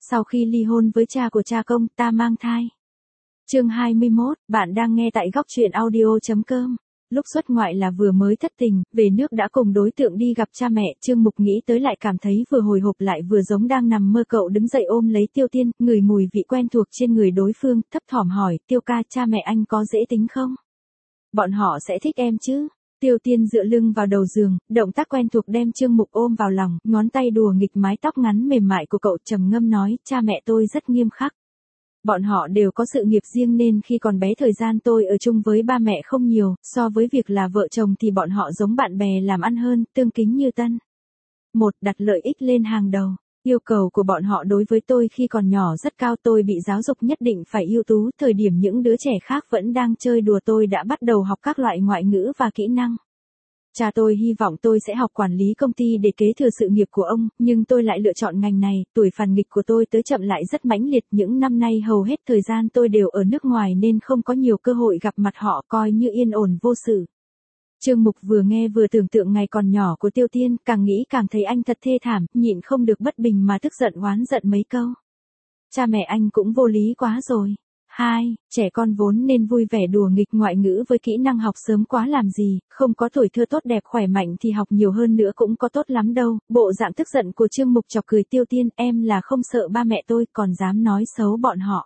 Sau khi ly hôn với cha của cha công, ta mang thai. Chương 21, bạn đang nghe tại góc truyện audio.com. Lúc xuất ngoại là vừa mới thất tình, về nước đã cùng đối tượng đi gặp cha mẹ, Trương Mục nghĩ tới lại cảm thấy vừa hồi hộp lại vừa giống đang nằm mơ. Cậu đứng dậy ôm lấy Tiêu Tiên, ngửi mùi vị quen thuộc trên người đối phương, thấp thỏm hỏi, Tiêu ca, cha mẹ anh có dễ tính không? Bọn họ sẽ thích em chứ? Tiêu Tiên dựa lưng vào đầu giường, động tác quen thuộc đem Trương Mục ôm vào lòng, ngón tay đùa nghịch mái tóc ngắn mềm mại của cậu, trầm ngâm nói, cha mẹ tôi rất nghiêm khắc. Bọn họ đều có sự nghiệp riêng nên khi còn bé thời gian tôi ở chung với ba mẹ không nhiều, so với việc là vợ chồng thì bọn họ giống bạn bè làm ăn hơn, tương kính như tân. Một, đặt lợi ích lên hàng đầu. Yêu cầu của bọn họ đối với tôi khi còn nhỏ rất cao, tôi bị giáo dục nhất định phải ưu tú, thời điểm những đứa trẻ khác vẫn đang chơi đùa tôi đã bắt đầu học các loại ngoại ngữ và kỹ năng. Cha tôi hy vọng tôi sẽ học quản lý công ty để kế thừa sự nghiệp của ông, nhưng tôi lại lựa chọn ngành này, tuổi phản nghịch của tôi tới chậm lại rất mãnh liệt, những năm nay hầu hết thời gian tôi đều ở nước ngoài nên không có nhiều cơ hội gặp mặt họ, coi như yên ổn vô sự. Trương Mục vừa nghe vừa tưởng tượng ngày còn nhỏ của Tiêu Tiên, càng nghĩ càng thấy anh thật thê thảm, nhịn không được bất bình mà tức giận oán giận mấy câu. Cha mẹ anh cũng vô lý quá rồi. 2. Trẻ con vốn nên vui vẻ đùa nghịch, ngoại ngữ với kỹ năng học sớm quá làm gì, không có tuổi thơ tốt đẹp khỏe mạnh thì học nhiều hơn nữa cũng có tốt lắm đâu. Bộ dạng tức giận của Trương Mục chọc cười Tiêu Tiên, em là không sợ ba mẹ tôi còn dám nói xấu bọn họ.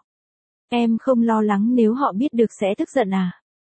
Em không lo lắng nếu họ biết được sẽ tức giận à?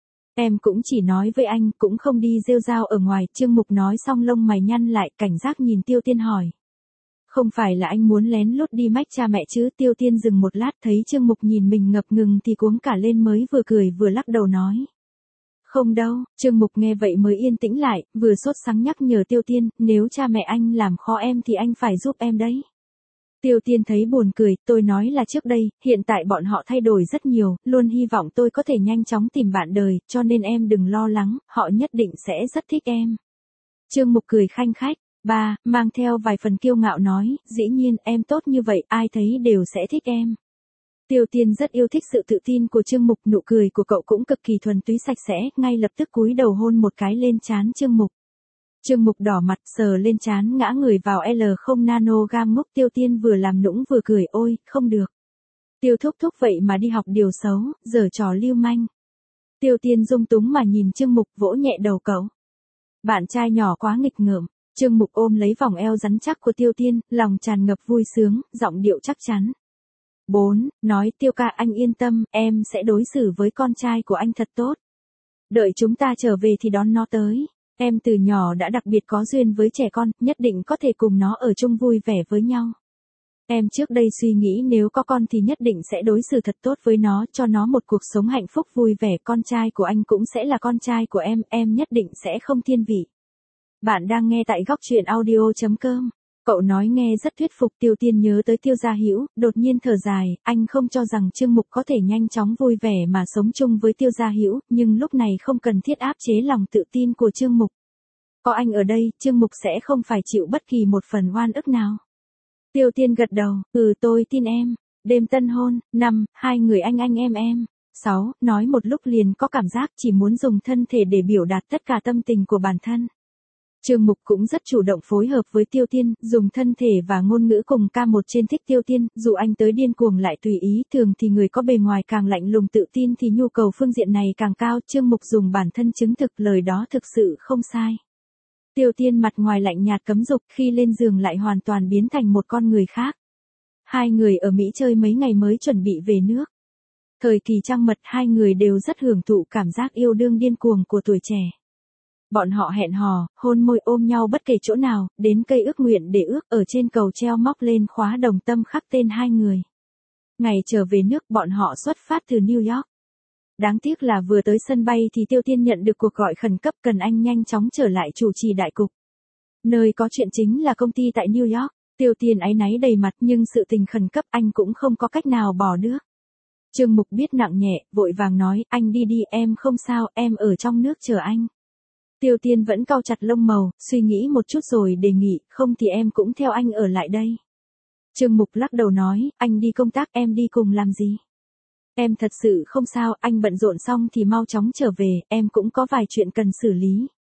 Em cũng chỉ nói với anh, cũng không đi rêu rao ở ngoài. Trương Mục nói xong lông mày nhăn lại, cảnh giác nhìn Tiêu Tiên hỏi. Không phải là anh muốn lén lút đi mách cha mẹ chứ? Tiêu Tiên dừng một lát thấy Trương Mục nhìn mình ngập ngừng thì cuống cả lên, mới vừa cười vừa lắc đầu nói. Không đâu. Trương Mục nghe vậy mới yên tĩnh lại, vừa sốt sắng nhắc nhở Tiêu Tiên, nếu cha mẹ anh làm khó em thì anh phải giúp em đấy. Tiêu Tiên thấy buồn cười, tôi nói là trước đây, hiện tại bọn họ thay đổi rất nhiều, luôn hy vọng tôi có thể nhanh chóng tìm bạn đời, cho nên em đừng lo lắng, họ nhất định sẽ rất thích em. Trương Mục cười khanh khách. 3. Mang theo vài phần kiêu ngạo nói, dĩ nhiên, em tốt như vậy, ai thấy đều sẽ thích em. Tiêu Tiên rất yêu thích sự tự tin của Trương Mục, nụ cười của cậu cũng cực kỳ thuần túy sạch sẽ, ngay lập tức cúi đầu hôn một cái lên trán Trương Mục. Trương Mục đỏ mặt sờ lên trán ngã người vào L0 nanogram ngốc. Tiêu Tiên vừa làm nũng vừa cười, ôi, không được. Tiêu thúc thúc vậy mà đi học điều xấu, giở trò lưu manh. Tiêu Tiên dung túng mà nhìn Trương Mục, vỗ nhẹ đầu cậu. Bạn trai nhỏ quá nghịch ngợm. Trương Mục ôm lấy vòng eo rắn chắc của Tiêu Tiên, lòng tràn ngập vui sướng, giọng điệu chắc chắn. 4. Nói, Tiêu ca, anh yên tâm, em sẽ đối xử với con trai của anh thật tốt. Đợi chúng ta trở về thì đón nó tới. Em từ nhỏ đã đặc biệt có duyên với trẻ con, nhất định có thể cùng nó ở chung vui vẻ với nhau. Em trước đây suy nghĩ nếu có con thì nhất định sẽ đối xử thật tốt với nó, cho nó một cuộc sống hạnh phúc vui vẻ. Con trai của anh cũng sẽ là con trai của em nhất định sẽ không thiên vị. Bạn đang nghe tại góc truyện audio.com. Cậu nói nghe rất thuyết phục. Tiêu Tiên nhớ tới Tiêu Gia Hữu, đột nhiên thở dài, anh không cho rằng Trương Mục có thể nhanh chóng vui vẻ mà sống chung với Tiêu Gia Hữu, nhưng lúc này không cần thiết áp chế lòng tự tin của Trương Mục. Có anh ở đây, Trương Mục sẽ không phải chịu bất kỳ một phần oan ức nào. Tiêu Tiên gật đầu, tôi tin em. Đêm tân hôn. 5. Hai người anh em. 6. Nói một lúc liền có cảm giác chỉ muốn dùng thân thể để biểu đạt tất cả tâm tình của bản thân. Trương Mục cũng rất chủ động phối hợp với Tiêu Tiên, dùng thân thể và ngôn ngữ cùng ca một trên thích Tiêu Tiên, dù anh tới điên cuồng lại tùy ý, thường thì người có bề ngoài càng lạnh lùng tự tin thì nhu cầu phương diện này càng cao. Trương Mục dùng bản thân chứng thực lời đó thực sự không sai. Tiêu Tiên mặt ngoài lạnh nhạt cấm dục, khi lên giường lại hoàn toàn biến thành một con người khác. Hai người ở Mỹ chơi mấy ngày mới chuẩn bị về nước. Thời kỳ trăng mật hai người đều rất hưởng thụ cảm giác yêu đương điên cuồng của tuổi trẻ. Bọn họ hẹn hò, hôn môi ôm nhau bất kể chỗ nào, đến cây ước nguyện để ước, ở trên cầu treo móc lên khóa đồng tâm khắc tên hai người. Ngày trở về nước bọn họ xuất phát từ New York. Đáng tiếc là vừa tới sân bay thì Tiêu Tiên nhận được cuộc gọi khẩn cấp cần anh nhanh chóng trở lại chủ trì đại cục. Nơi có chuyện chính là công ty tại New York. Tiêu Tiên áy náy đầy mặt nhưng sự tình khẩn cấp anh cũng không có cách nào bỏ được. Trương Mục biết nặng nhẹ, vội vàng nói, anh đi đi, em không sao, em ở trong nước chờ anh. Tiêu Tiên vẫn cau chặt lông màu, suy nghĩ một chút rồi đề nghị, không thì em cũng theo anh ở lại đây. Trương Mục lắc đầu nói, anh đi công tác, em đi cùng làm gì? Em thật sự không sao, anh bận rộn xong thì mau chóng trở về, em cũng có vài chuyện cần xử lý.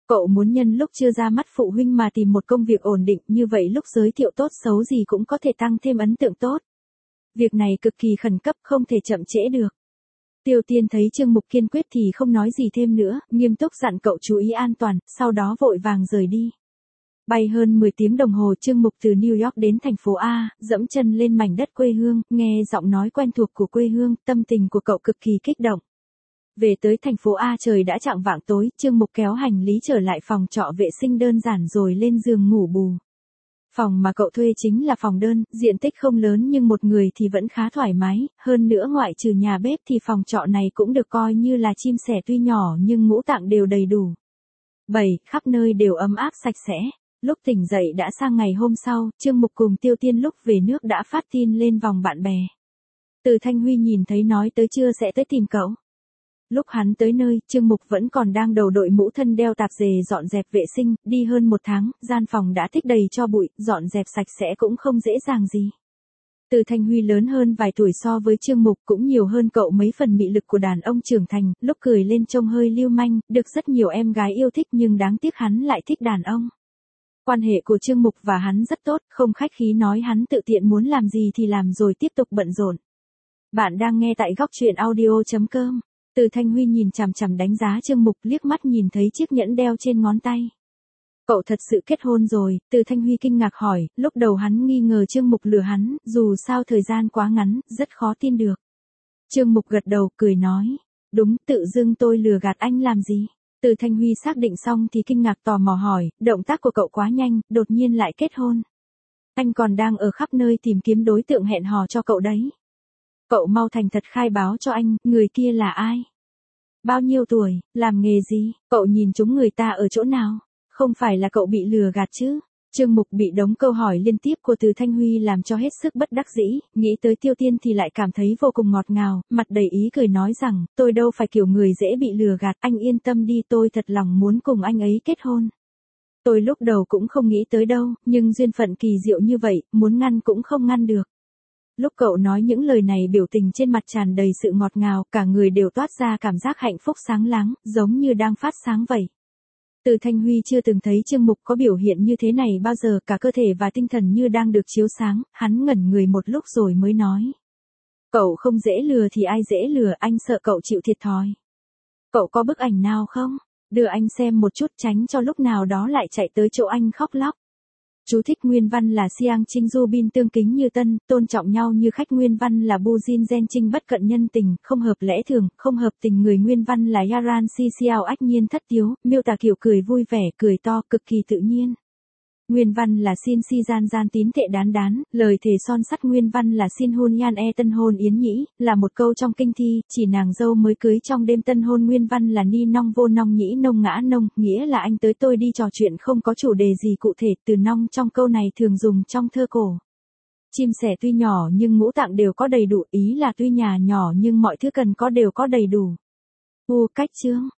Cậu muốn nhân lúc chưa ra mắt phụ huynh mà tìm một công việc ổn định, như vậy lúc giới thiệu tốt xấu gì cũng có thể tăng thêm ấn tượng tốt. Việc này cực kỳ khẩn cấp, không thể chậm trễ được. Tiêu Tiên thấy Trương Mục kiên quyết thì không nói gì thêm nữa, nghiêm túc dặn cậu chú ý an toàn, sau đó vội vàng rời đi. Bay hơn 10 tiếng đồng hồ, Trương Mục từ New York đến thành phố A, dẫm chân lên mảnh đất quê hương, nghe giọng nói quen thuộc của quê hương, tâm tình của cậu cực kỳ kích động. Về tới thành phố A trời đã chạng vạng tối, Trương Mục kéo hành lý trở lại phòng trọ vệ sinh đơn giản rồi lên giường ngủ bù. Phòng mà cậu thuê chính là phòng đơn, diện tích không lớn nhưng một người thì vẫn khá thoải mái, hơn nữa ngoại trừ nhà bếp thì phòng trọ này cũng được coi như là chim sẻ tuy nhỏ nhưng ngũ tạng đều đầy đủ. 7. Khắp nơi đều ấm áp sạch sẽ. Lúc tỉnh dậy đã sang ngày hôm sau, Trương Mục cùng Tiêu Tiên lúc về nước đã phát tin lên vòng bạn bè. Từ Thanh Huy nhìn thấy nói tới trưa sẽ tới tìm cậu. Lúc hắn tới nơi, Trương Mục vẫn còn đang đầu đội mũ thân đeo tạp dề dọn dẹp vệ sinh, đi hơn 1 tháng, gian phòng đã tích đầy tro bụi, dọn dẹp sạch sẽ cũng không dễ dàng gì. Từ Thanh Huy lớn hơn vài tuổi so với Trương Mục, cũng nhiều hơn cậu mấy phần mị lực của đàn ông trưởng thành, lúc cười lên trông hơi lưu manh, được rất nhiều em gái yêu thích nhưng đáng tiếc hắn lại thích đàn ông. Quan hệ của Trương Mục và hắn rất tốt, không khách khí nói hắn tự tiện muốn làm gì thì làm rồi tiếp tục bận rộn. Bạn đang nghe tại góc truyện audio.com. Từ Thanh Huy nhìn chằm chằm đánh giá Trương Mục, liếc mắt nhìn thấy chiếc nhẫn đeo trên ngón tay. Cậu thật sự kết hôn rồi, Từ Thanh Huy kinh ngạc hỏi, lúc đầu hắn nghi ngờ Trương Mục lừa hắn, dù sao thời gian quá ngắn, rất khó tin được. Trương Mục gật đầu, cười nói, đúng, tự dưng tôi lừa gạt anh làm gì? Từ Thanh Huy xác định xong thì kinh ngạc tò mò hỏi, động tác của cậu quá nhanh, đột nhiên lại kết hôn. Anh còn đang ở khắp nơi tìm kiếm đối tượng hẹn hò cho cậu đấy. Cậu mau thành thật khai báo cho anh, người kia là ai? Bao nhiêu tuổi, làm nghề gì? Cậu nhìn chúng người ta ở chỗ nào? Không phải là cậu bị lừa gạt chứ? Trương Mục bị đống câu hỏi liên tiếp của Từ Thanh Huy làm cho hết sức bất đắc dĩ, nghĩ tới Tiêu Tiên thì lại cảm thấy vô cùng ngọt ngào, mặt đầy ý cười nói rằng, tôi đâu phải kiểu người dễ bị lừa gạt, anh yên tâm đi, tôi thật lòng muốn cùng anh ấy kết hôn. Tôi lúc đầu cũng không nghĩ tới đâu, nhưng duyên phận kỳ diệu như vậy, muốn ngăn cũng không ngăn được. Lúc cậu nói những lời này biểu tình trên mặt tràn đầy sự ngọt ngào, cả người đều toát ra cảm giác hạnh phúc sáng láng, giống như đang phát sáng vậy. Từ Thanh Huy chưa từng thấy Trương Mục có biểu hiện như thế này bao giờ, cả cơ thể và tinh thần như đang được chiếu sáng, hắn ngẩn người một lúc rồi mới nói. Cậu không dễ lừa thì ai dễ lừa, anh sợ cậu chịu thiệt thòi. Cậu có bức ảnh nào không? Đưa anh xem một chút tránh cho lúc nào đó lại chạy tới chỗ anh khóc lóc. Chú thích nguyên văn là Siang Trinh Du Bin tương kính như tân, tôn trọng nhau như khách, nguyên văn là Bu Jin Gen Trinh bất cận nhân tình, không hợp lẽ thường, không hợp tình người, nguyên văn là Yaran Si Xiao ách nhiên thất tiếu, miêu tả kiểu cười vui vẻ, cười to, cực kỳ tự nhiên. Nguyên văn là Xin Si Gian Gian tín thệ đán đán, lời thề son sắt, nguyên văn là Xin Hôn Yan E tân hôn yến nhĩ, là một câu trong kinh thi, chỉ nàng dâu mới cưới trong đêm tân hôn, nguyên văn là Ni Nong Vô Nong Nhĩ Nông Ngã Nông, nghĩa là anh tới tôi đi, trò chuyện không có chủ đề gì cụ thể, từ nong trong câu này thường dùng trong thơ cổ. Chim sẻ tuy nhỏ nhưng ngũ tạng đều có đầy đủ, ý là tuy nhà nhỏ nhưng mọi thứ cần có đều có đầy đủ. Cách chương.